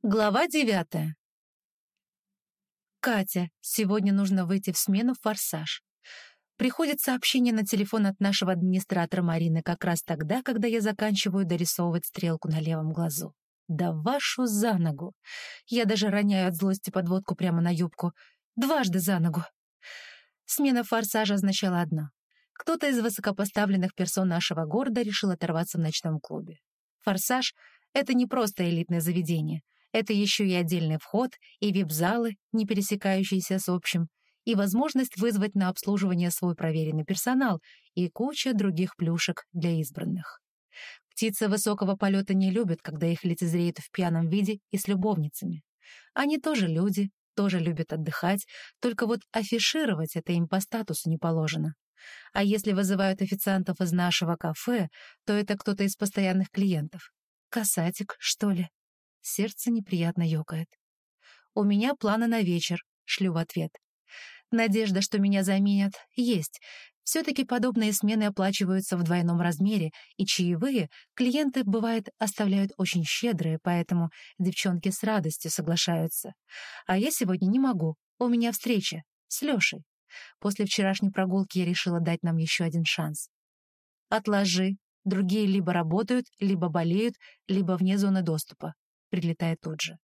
Глава 9. Катя, сегодня нужно выйти в смену в «Форсаж». Приходит сообщение на телефон от нашего администратора Марины как раз тогда, когда я заканчиваю дорисовывать стрелку на левом глазу. Да вашу за ногу! Я даже роняю от злости подводку прямо на юбку. Дважды за ногу. Смена в «Форсаже» означала одно. Кто-то из высокопоставленных персон нашего города решил оторваться в ночном клубе. «Форсаж» — это не просто элитное заведение. Это еще и отдельный вход, и вип-залы, не пересекающиеся с общим, и возможность вызвать на обслуживание свой проверенный персонал, и куча других плюшек для избранных. Птицы высокого полета не любят, когда их лицезреют в пьяном виде и с любовницами. Они тоже люди, тоже любят отдыхать, только вот афишировать это им по статусу не положено. А если вызывают официантов из нашего кафе, то это кто-то из постоянных клиентов. Касатик, что ли? Сердце неприятно ёкает. «У меня планы на вечер», — шлю в ответ. Надежда, что меня заменят, есть. Все-таки подобные смены оплачиваются в двойном размере, и чаевые клиенты, бывает, оставляют очень щедрые, поэтому девчонки с радостью соглашаются. А я сегодня не могу, у меня встреча с Лешей. После вчерашней прогулки я решила дать нам еще один шанс. «Отложи. Другие либо работают, либо болеют, либо вне зоны доступа», — прилетает тут же.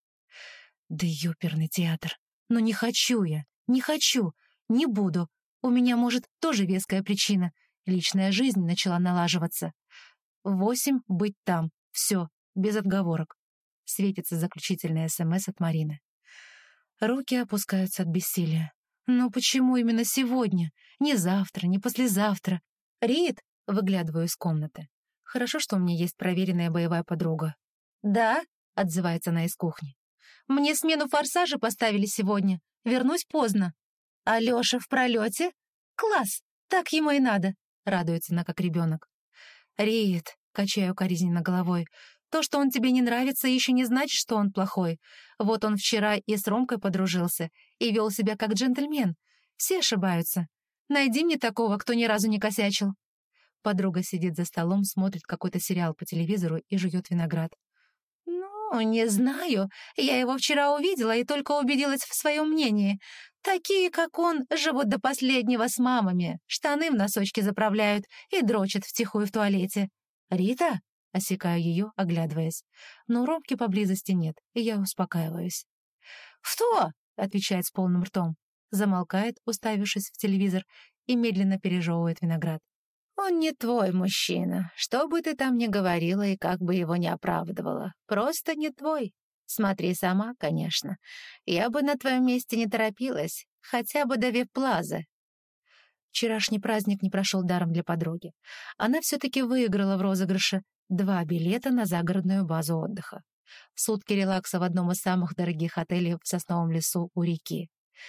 Да ёперный театр. Но не хочу я, не хочу, не буду. У меня, может, тоже веская причина. Личная жизнь начала налаживаться. В 8 быть там. Все, без отговорок. Светится заключительная СМС от Марины. Руки опускаются от бессилия. Но почему именно сегодня? Не завтра, не послезавтра. Рит, выглядываю из комнаты. Хорошо, что у меня есть проверенная боевая подруга. «Да», — отзывается она из кухни. «Мне смену «Форсажа» поставили сегодня. Вернусь поздно». «А Лёша в пролете? Класс! Так ему и надо», — радуется она как ребенок. «Рит», — качаю укоризненно головой, «то, что он тебе не нравится, еще не значит, что он плохой. Вот он вчера и с Ромкой подружился, и вел себя как джентльмен. Все ошибаются. Найди мне такого, кто ни разу не косячил». Подруга сидит за столом, смотрит какой-то сериал по телевизору и жует виноград. «Ну, не знаю. Я его вчера увидела и только убедилась в своем мнении. Такие, как он, живут до последнего с мамами, штаны в носочки заправляют и дрочат втихую в туалете. Рита?» — осекаю ее, оглядываясь. Но Ромки поблизости нет, и я успокаиваюсь. «Что?» — отвечает с полным ртом. Замолкает, уставившись в телевизор, и медленно пережевывает виноград. «Он не твой мужчина, что бы ты там ни говорила и как бы его ни оправдывала. Просто не твой. Смотри сама, конечно. Я бы на твоем месте не торопилась, хотя бы до вип-плазы». Вчерашний праздник не прошел даром для подруги. Она все-таки выиграла в розыгрыше 2 билета на загородную базу отдыха. Сутки релакса в одном из самых дорогих отелей в Сосновом лесу у реки.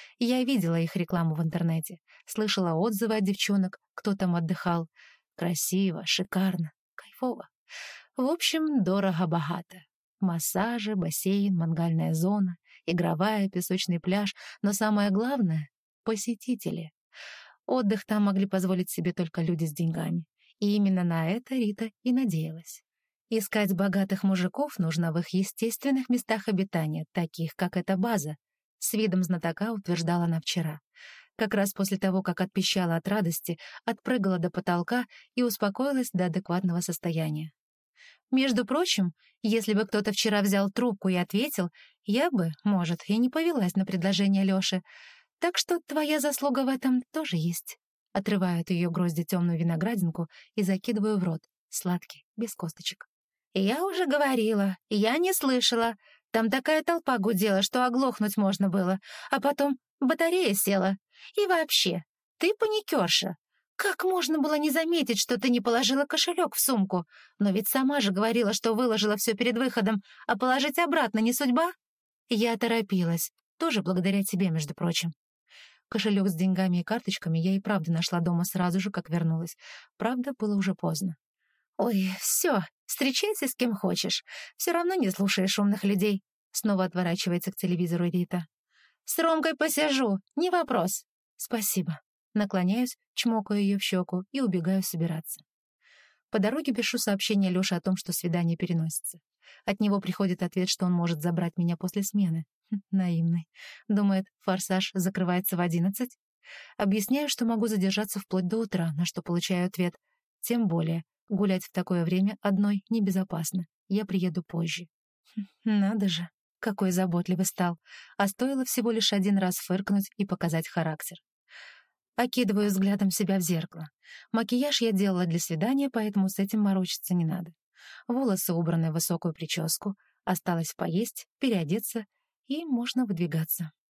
Я видела их рекламу в интернете, слышала отзывы от девчонок, кто там отдыхал. Красиво, шикарно, кайфово. В общем, дорого-богато. Массажи, бассейн, мангальная зона, игровая, песочный пляж, но самое главное — посетители. Отдых там могли позволить себе только люди с деньгами. И именно на это Рита и надеялась. Искать богатых мужиков нужно в их естественных местах обитания, таких, как эта база. С видом знатока утверждала она вчера. Как раз после того, как отпищала от радости, отпрыгала до потолка и успокоилась до адекватного состояния. Между прочим, если бы кто-то вчера взял трубку и ответил, я бы, может, и не повелась на предложение Лёши. Так что твоя заслуга в этом тоже есть. Отрываю от ее грозди темную виноградинку и закидываю в рот. Сладкий, без косточек. «Я уже говорила, я не слышала. Там такая толпа гудела, что оглохнуть можно было. А потом батарея села. И вообще, ты паникерша. Как можно было не заметить, что ты не положила кошелек в сумку? Но ведь сама же говорила, что выложила все перед выходом, а положить обратно не судьба?» Я торопилась. Тоже благодаря тебе, между прочим. Кошелек с деньгами и карточками я и правда нашла дома сразу же, как вернулась. Правда, было уже поздно. «Ой, все, встречайся с кем хочешь. Все равно не слушаешь умных людей». Снова отворачивается к телевизору Рита. «С Ромкой посижу, не вопрос». «Спасибо». Наклоняюсь, чмокаю ее в щеку и убегаю собираться. По дороге пишу сообщение Лёше о том, что свидание переносится. От него приходит ответ, что он может забрать меня после смены. Наивный. Думает, «Форсаж» закрывается в 11? Объясняю, что могу задержаться вплоть до утра, на что получаю ответ. Тем более, гулять в такое время одной небезопасно. Я приеду позже. Надо же, какой заботливый стал. А стоило всего лишь один раз фыркнуть и показать характер. Окидываю взглядом себя в зеркало. Макияж я делала для свидания, поэтому с этим морочиться не надо. Волосы убраны в высокую прическу, осталось поесть, переодеться, и можно выдвигаться.